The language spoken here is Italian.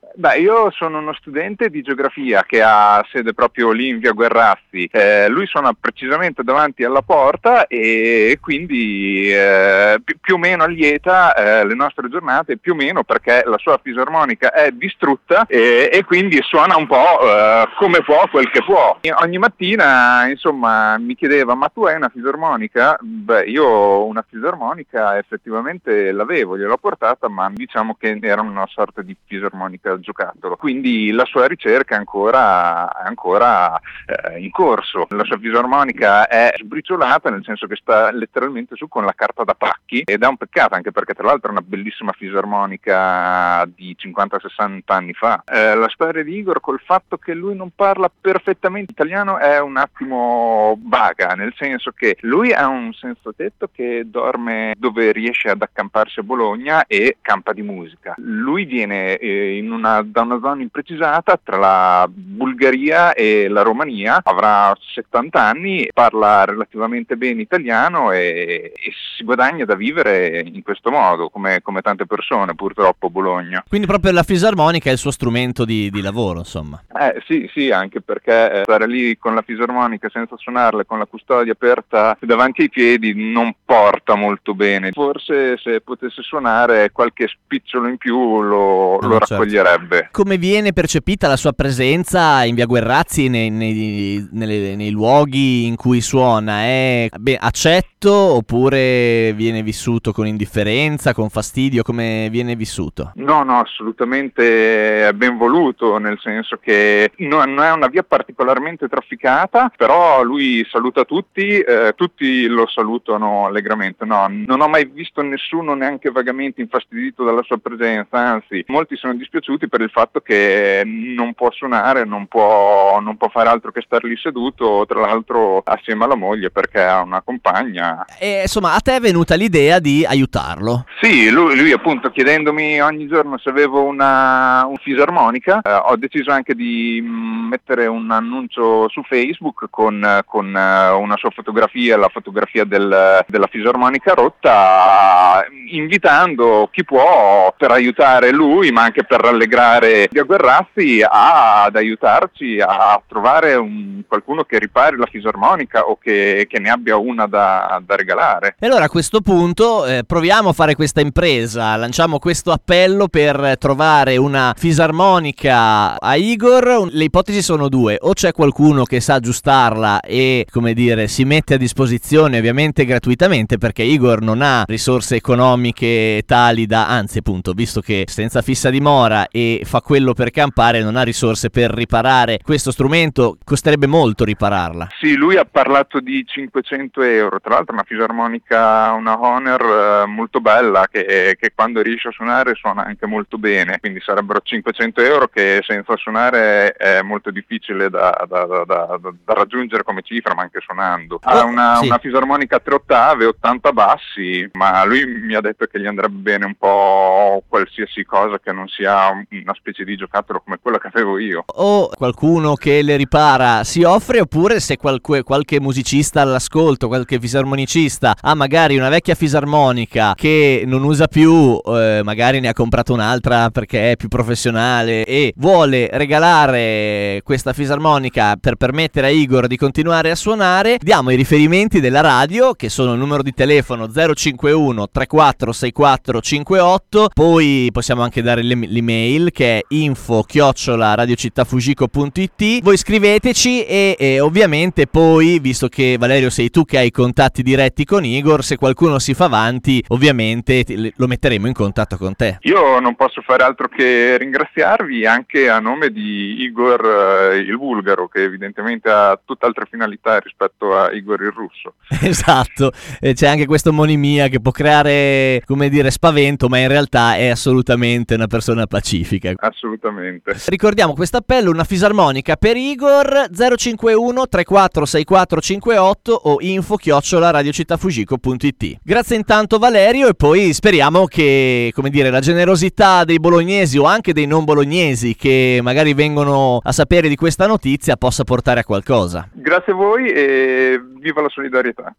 Beh, io sono uno studente di geografia che ha sede proprio lì in via Guerrazzi. Lui suona precisamente davanti alla porta e quindi più o meno allieta le nostre giornate, più o meno perché la sua fisarmonica è distrutta e quindi suona un po' come può, quel che può. Ogni mattina, insomma, mi chiedeva: ma tu hai una fisarmonica? Beh, io una fisarmonica effettivamente l'avevo, gliel'ho portata, ma diciamo che era una sorta di fisarmonica giocattolo, quindi la sua ricerca è ancora in corso. La sua fisarmonica è sbriciolata, nel senso che sta letteralmente su con la carta da pacchi, ed è un peccato, anche perché tra l'altro è una bellissima fisarmonica di 50-60 anni fa. La storia di Igor, col fatto che lui non parla perfettamente italiano, è un attimo vaga, nel senso che lui ha un senzatetto che dorme dove riesce ad accamparsi a Bologna e campa di musica. Lui viene da una zona imprecisata tra la Bulgaria e la Romania, avrà 70 anni, parla relativamente bene italiano e si guadagna da vivere in questo modo, come tante persone purtroppo a Bologna. Quindi proprio la fisarmonica è il suo strumento di lavoro, insomma. Sì, anche perché stare lì con la fisarmonica senza suonarla, con la custodia aperta davanti ai piedi, non porta molto bene. Forse se potesse suonare qualche spicciolo in più lo raccoglierebbe. Come viene percepita la sua presenza in via Guerrazzi nei luoghi in cui suona? È accetto oppure viene vissuto con indifferenza, con fastidio? Come viene vissuto? No, assolutamente è ben voluto, nel senso che non è una via particolarmente trafficata, però lui saluta tutti, tutti lo salutano allegramente. No, non ho mai visto nessuno neanche vagamente infastidito dalla sua presenza, anzi molti sono dispiaciuti per il fatto che non può suonare, non può fare altro che star lì seduto, tra l'altro assieme alla moglie, perché ha una compagna. E insomma, a te è venuta l'idea di aiutarlo? Sì, lui appunto, chiedendomi ogni giorno se avevo una fisarmonica, ho deciso anche di mettere un annuncio su Facebook con una sua fotografia, la fotografia della fisarmonica rotta, invitando chi può, per aiutare lui, ma anche per rallegrare via Guerrazzi, ad aiutarci a trovare qualcuno che ripari la fisarmonica o che ne abbia una da regalare. E allora a questo punto proviamo a fare questa impresa, lanciamo questo appello per trovare una fisarmonica a Igor. Le ipotesi sono due: o c'è qualcuno che sa aggiustarla e, come dire, si mette a disposizione ovviamente gratuitamente, perché Igor non ha risorse economiche tali da, anzi appunto, visto che senza fissa dimora e fa quello per campare, non ha risorse per riparare questo strumento. Costerebbe molto ripararla. Sì, lui ha parlato di 500 euro, tra l'altro una fisarmonica, una Honor molto bella, che quando riesce a suonare suona anche molto bene, quindi sarebbero 500 euro che senza suonare è molto difficile da raggiungere come cifra, ma anche suonando. Ha una fisarmonica a 3 ottave, 80 bassi, ma lui mi ha detto che gli andrebbe bene un po' qualsiasi cosa che non sia una specie di giocattolo come quello che avevo io. O qualcuno che le ripara si offre, oppure se qualche musicista all'ascolto, qualche fisarmonicista ha magari una vecchia fisarmonica che non usa più, magari ne ha comprato un'altra perché è più professionale e vuole regalare questa fisarmonica per permettere a Igor di continuare a suonare, diamo i riferimenti della radio, che sono il numero di telefono 051 34 64 58, poi possiamo anche dare l'email che è info@radiocittafugico.it. Voi scriveteci e ovviamente poi, visto che Valerio sei tu che hai i contatti diretti con Igor, se qualcuno si fa avanti ovviamente lo metteremo in contatto con te. Io non posso fare altro che ringraziarvi anche a nome di Igor il bulgaro, che evidentemente ha tutt'altre finalità rispetto a Igor il russo. Esatto, c'è anche questa omonimia che può creare, come dire, spavento, ma in realtà è assolutamente una persona pacifica. Assolutamente. Ricordiamo questo appello: una fisarmonica per Igor, 051 34 64 58 o info@radiocittafugico.it. Grazie intanto Valerio, e poi speriamo che, come dire, la generosità dei bolognesi o anche dei non bolognesi che magari vengono a sapere di questa notizia possa portare a qualcosa. Grazie a voi e viva la solidarietà.